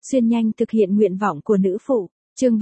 Xuyên nhanh thực hiện nguyện vọng của nữ phụ. Chương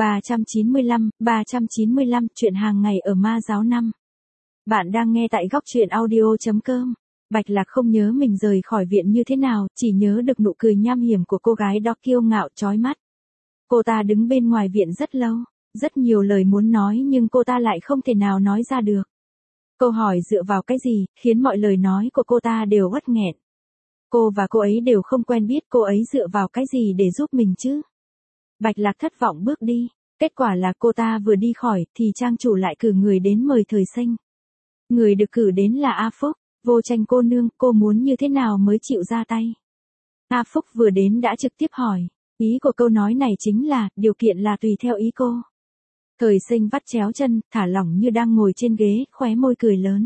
395, chuyện hàng ngày ở ma giáo 5. Bạn đang nghe tại góc truyện audio.com. Bạch Lạc không nhớ mình rời khỏi viện như thế nào, chỉ nhớ được nụ cười nham hiểm của cô gái đó kiêu ngạo chói mắt. Cô ta đứng bên ngoài viện rất lâu, rất nhiều lời muốn nói nhưng cô ta lại không thể nào nói ra được. Câu hỏi dựa vào cái gì, khiến mọi lời nói của cô ta đều uất nghẹn. Cô và cô ấy đều không quen biết, cô ấy dựa vào cái gì để giúp mình chứ? Bạch Lạc thất vọng bước đi, kết quả là cô ta vừa đi khỏi thì trang chủ lại cử người đến mời Thời Sinh. Người được cử đến là A Phúc. Vô Tranh cô nương, cô muốn như thế nào mới chịu ra tay? A Phúc vừa đến đã trực tiếp hỏi, ý của câu nói này chính là, điều kiện là tùy theo ý cô. Thời Sinh vắt chéo chân, thả lỏng như đang ngồi trên ghế, khóe môi cười lớn.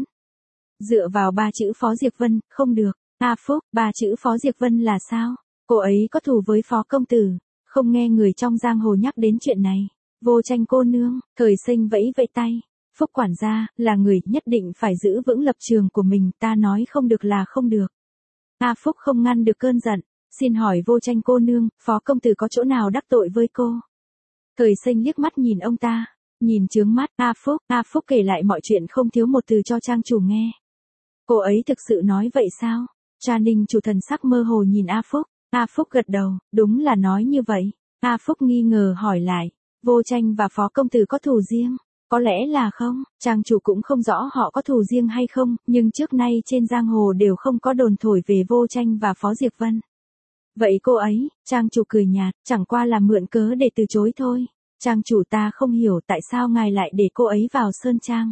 Dựa vào 3 chữ Phó Diệp Vân, không được. A Phúc, 3 chữ Phó Diệp Vân là sao? Cô ấy có thù với Phó công tử, không nghe người trong giang hồ nhắc đến chuyện này. Vô Tranh cô nương, Thời Sinh vẫy vẫy tay. Phúc quản gia, là người nhất định phải giữ vững lập trường của mình, ta nói không được là không được. A Phúc không ngăn được cơn giận, xin hỏi Vô Tranh cô nương, Phó công tử có chỗ nào đắc tội với cô? Thời Sinh liếc mắt nhìn ông ta, nhìn chướng mắt, A Phúc kể lại mọi chuyện không thiếu một từ cho trang chủ nghe. Cô ấy thực sự nói vậy sao? Tra Ninh chủ thần sắc mơ hồ nhìn A Phúc gật đầu, đúng là nói như vậy. A Phúc nghi ngờ hỏi lại, Vô Tranh và Phó công tử có thù riêng? Có lẽ là không, trang chủ cũng không rõ họ có thù riêng hay không, nhưng trước nay trên giang hồ đều không có đồn thổi về Vô Tranh và Phó Diệp Vân. Vậy cô ấy, trang chủ cười nhạt, chẳng qua là mượn cớ để từ chối thôi. Trang chủ, ta không hiểu tại sao ngài lại để cô ấy vào sơn trang.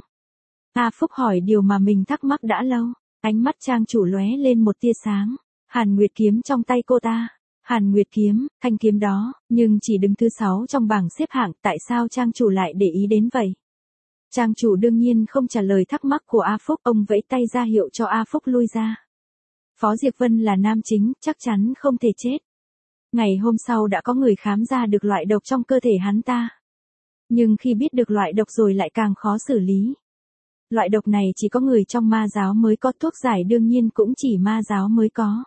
A Phúc hỏi điều mà mình thắc mắc đã lâu, ánh mắt trang chủ lóe lên một tia sáng. Hàn Nguyệt kiếm trong tay cô ta. Hàn Nguyệt kiếm, thanh kiếm đó, nhưng chỉ đứng thứ 6 trong bảng xếp hạng, tại sao trang chủ lại để ý đến vậy? Trang chủ đương nhiên không trả lời thắc mắc của A Phúc, ông vẫy tay ra hiệu cho A Phúc lui ra. Phó Diệp Vân là nam chính, chắc chắn không thể chết. Ngày hôm sau đã có người khám ra được loại độc trong cơ thể hắn ta. Nhưng khi biết được loại độc rồi lại càng khó xử lý. Loại độc này chỉ có người trong ma giáo mới có, thuốc giải đương nhiên cũng chỉ ma giáo mới có.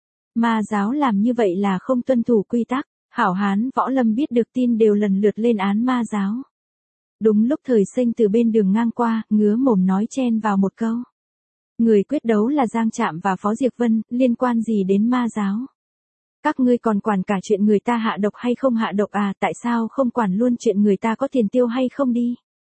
Ma giáo làm như vậy là không tuân thủ quy tắc, hảo hán võ lâm biết được tin đều lần lượt lên án ma giáo. Đúng lúc Thời Sinh từ bên đường ngang qua, ngứa mồm nói chen vào một câu. Người quyết đấu là Giang Trạm và Phó Diệp Vân, liên quan gì đến ma giáo? Các ngươi còn quản cả chuyện người ta hạ độc hay không hạ độc à, tại sao không quản luôn chuyện người ta có tiền tiêu hay không đi?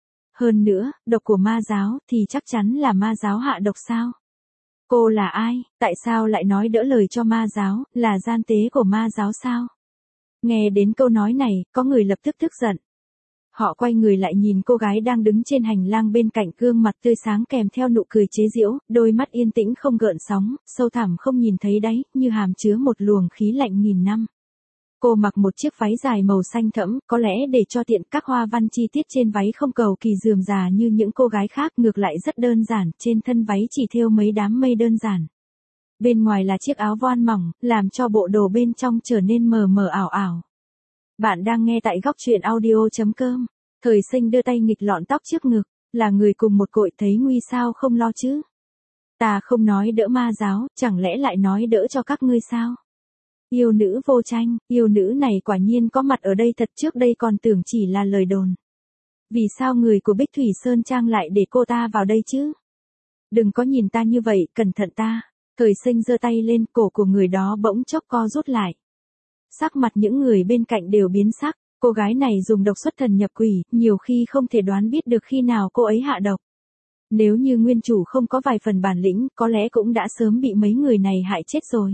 Hơn nữa, độc của ma giáo thì chắc chắn là ma giáo hạ độc sao? Cô là ai, tại sao lại nói đỡ lời cho ma giáo, là gian tế của ma giáo sao? Nghe đến câu nói này, có người lập tức tức giận. Họ quay người lại nhìn cô gái đang đứng trên hành lang bên cạnh, gương mặt tươi sáng kèm theo nụ cười chế giễu, đôi mắt yên tĩnh không gợn sóng, sâu thẳm không nhìn thấy đáy, như hàm chứa một luồng khí lạnh nghìn năm. Cô mặc một chiếc váy dài màu xanh thẫm, có lẽ để cho tiện, các hoa văn chi tiết trên váy không cầu kỳ rườm rà như những cô gái khác, ngược lại rất đơn giản, trên thân váy chỉ thêu mấy đám mây đơn giản. Bên ngoài là chiếc áo voan mỏng, làm cho bộ đồ bên trong trở nên mờ mờ ảo ảo. Bạn đang nghe tại góc truyện audio.com. Thời Sinh đưa tay nghịch lọn tóc trước ngực, là người cùng một cội, thấy nguy sao không lo chứ? Ta không nói đỡ ma giáo, chẳng lẽ lại nói đỡ cho các ngươi sao? Yêu nữ Vô Tranh, yêu nữ này quả nhiên có mặt ở đây thật, trước đây còn tưởng chỉ là lời đồn. Vì sao người của Bích Thủy Sơn Trang lại để cô ta vào đây chứ? Đừng có nhìn ta như vậy, cẩn thận ta. Thời Sinh giơ tay lên, cổ của người đó bỗng chốc co rút lại. Sắc mặt những người bên cạnh đều biến sắc, cô gái này dùng độc xuất thần nhập quỷ, nhiều khi không thể đoán biết được khi nào cô ấy hạ độc. Nếu như nguyên chủ không có vài phần bản lĩnh, có lẽ cũng đã sớm bị mấy người này hại chết rồi.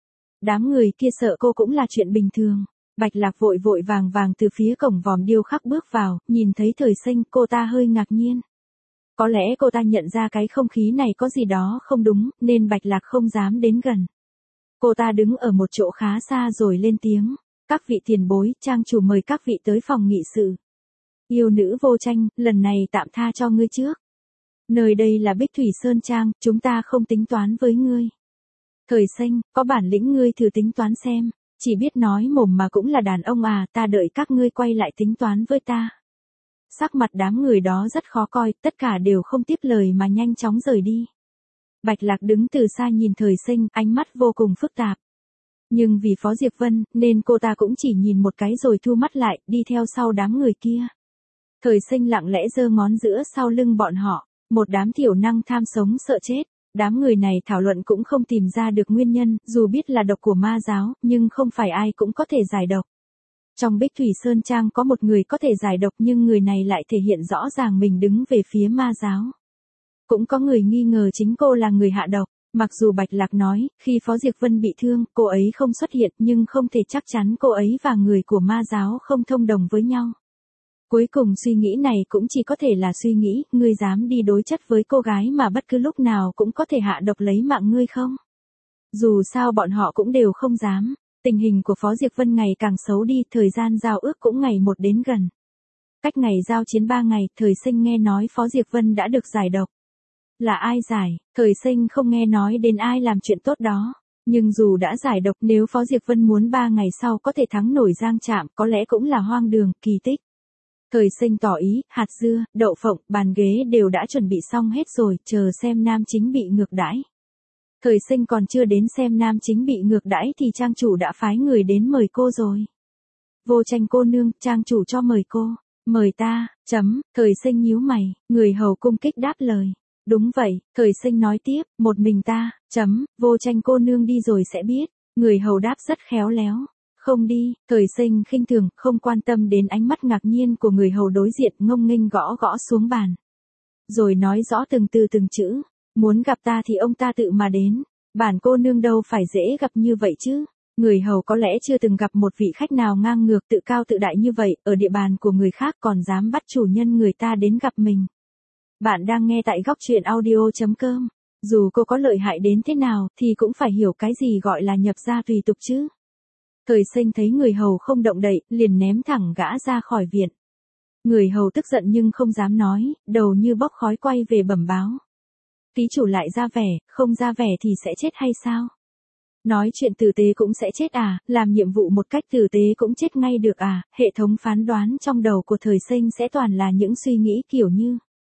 Đám người kia sợ cô cũng là chuyện bình thường. Bạch Lạc vội vội vàng vàng từ phía cổng vòm điêu khắc bước vào, nhìn thấy Thời Sinh, cô ta hơi ngạc nhiên. Có lẽ cô ta nhận ra cái không khí này có gì đó không đúng, nên Bạch Lạc không dám đến gần. Cô ta đứng ở một chỗ khá xa rồi lên tiếng. Các vị tiền bối, trang chủ mời các vị tới phòng nghị sự. Yêu nữ Vô Tranh, lần này tạm tha cho ngươi trước. Nơi đây là Bích Thủy Sơn Trang, chúng ta không tính toán với ngươi. Thời Sinh, có bản lĩnh ngươi thử tính toán xem, chỉ biết nói mồm mà cũng là đàn ông à, ta đợi các ngươi quay lại tính toán với ta. Sắc mặt đám người đó rất khó coi, tất cả đều không tiếp lời mà nhanh chóng rời đi. Bạch Lạc đứng từ xa nhìn Thời Sinh, ánh mắt vô cùng phức tạp. Nhưng vì Phó Diệp Vân, nên cô ta cũng chỉ nhìn một cái rồi thu mắt lại, đi theo sau đám người kia. Thời Sinh lặng lẽ giơ ngón giữa sau lưng bọn họ, một đám thiểu năng tham sống sợ chết. Đám người này thảo luận cũng không tìm ra được nguyên nhân, dù biết là độc của ma giáo, nhưng không phải ai cũng có thể giải độc. Trong Bích Thủy Sơn Trang có một người có thể giải độc nhưng người này lại thể hiện rõ ràng mình đứng về phía ma giáo. Cũng có người nghi ngờ chính cô là người hạ độc. Mặc dù Bạch Lạc nói, khi Phó Diệp Vân bị thương, cô ấy không xuất hiện nhưng không thể chắc chắn cô ấy và người của ma giáo không thông đồng với nhau. Cuối cùng suy nghĩ này cũng chỉ có thể là suy nghĩ, ngươi dám đi đối chất với cô gái mà bất cứ lúc nào cũng có thể hạ độc lấy mạng ngươi không? Dù sao bọn họ cũng đều không dám. Tình hình của Phó Diệp Vân ngày càng xấu đi, thời gian giao ước cũng ngày một đến gần. Cách ngày giao chiến 3 ngày, Thời Sinh nghe nói Phó Diệp Vân đã được giải độc. Là ai giải? Thời Sinh không nghe nói đến ai làm chuyện tốt đó. Nhưng dù đã giải độc, nếu Phó Diệp Vân muốn 3 ngày sau có thể thắng nổi Giang Trạm, có lẽ cũng là hoang đường, kỳ tích. Thời Sinh tỏ ý, hạt dưa, đậu phộng, bàn ghế đều đã chuẩn bị xong hết rồi, chờ xem nam chính bị ngược đãi. Thời Sinh còn chưa đến xem nam chính bị ngược đãi thì trang chủ đã phái người đến mời cô rồi. Vô Tranh cô nương, trang chủ cho mời cô. Mời ta, Thời Sinh nhíu mày, người hầu cung kích đáp lời. Đúng vậy, Thời Sinh nói tiếp, một mình ta, Vô Tranh cô nương đi rồi sẽ biết. Người hầu đáp rất khéo léo. Không đi, Thời Sinh khinh thường, không quan tâm đến ánh mắt ngạc nhiên của người hầu đối diện, ngông nghênh gõ gõ xuống bàn. Rồi nói rõ từng từ từng chữ, muốn gặp ta thì ông ta tự mà đến, bản cô nương đâu phải dễ gặp như vậy chứ. Người hầu có lẽ chưa từng gặp một vị khách nào ngang ngược tự cao tự đại như vậy, ở địa bàn của người khác còn dám bắt chủ nhân người ta đến gặp mình. Bạn đang nghe tại góc truyện audio.com. Dù cô có lợi hại đến thế nào thì cũng phải hiểu cái gì gọi là nhập gia tùy tục chứ. Thời Sinh thấy người hầu không động đậy, liền ném thẳng gã ra khỏi viện. Người hầu tức giận nhưng không dám nói, đầu như bốc khói quay về bẩm báo. Ký chủ lại ra vẻ, không ra vẻ thì sẽ chết hay sao? Nói chuyện tử tế cũng sẽ chết à, làm nhiệm vụ một cách tử tế cũng chết ngay được à, hệ thống phán đoán trong đầu của Thời Sinh sẽ toàn là những suy nghĩ kiểu như.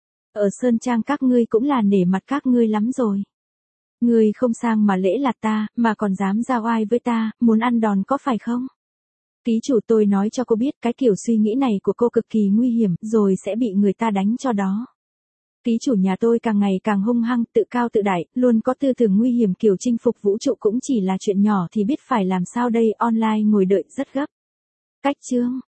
Ở Sơn Trang các ngươi cũng là nể mặt các ngươi lắm rồi. Ngươi không sang mà lễ lạt ta, mà còn dám ra oai với ta, muốn ăn đòn có phải không? Ký chủ tôi nói cho cô biết cái kiểu suy nghĩ này của cô cực kỳ nguy hiểm, rồi sẽ bị người ta đánh cho đó. Ký chủ nhà tôi càng ngày càng hung hăng, tự cao tự đại, luôn có tư tưởng nguy hiểm kiểu chinh phục vũ trụ cũng chỉ là chuyện nhỏ thì biết phải làm sao đây, online ngồi đợi rất gấp. Cách chương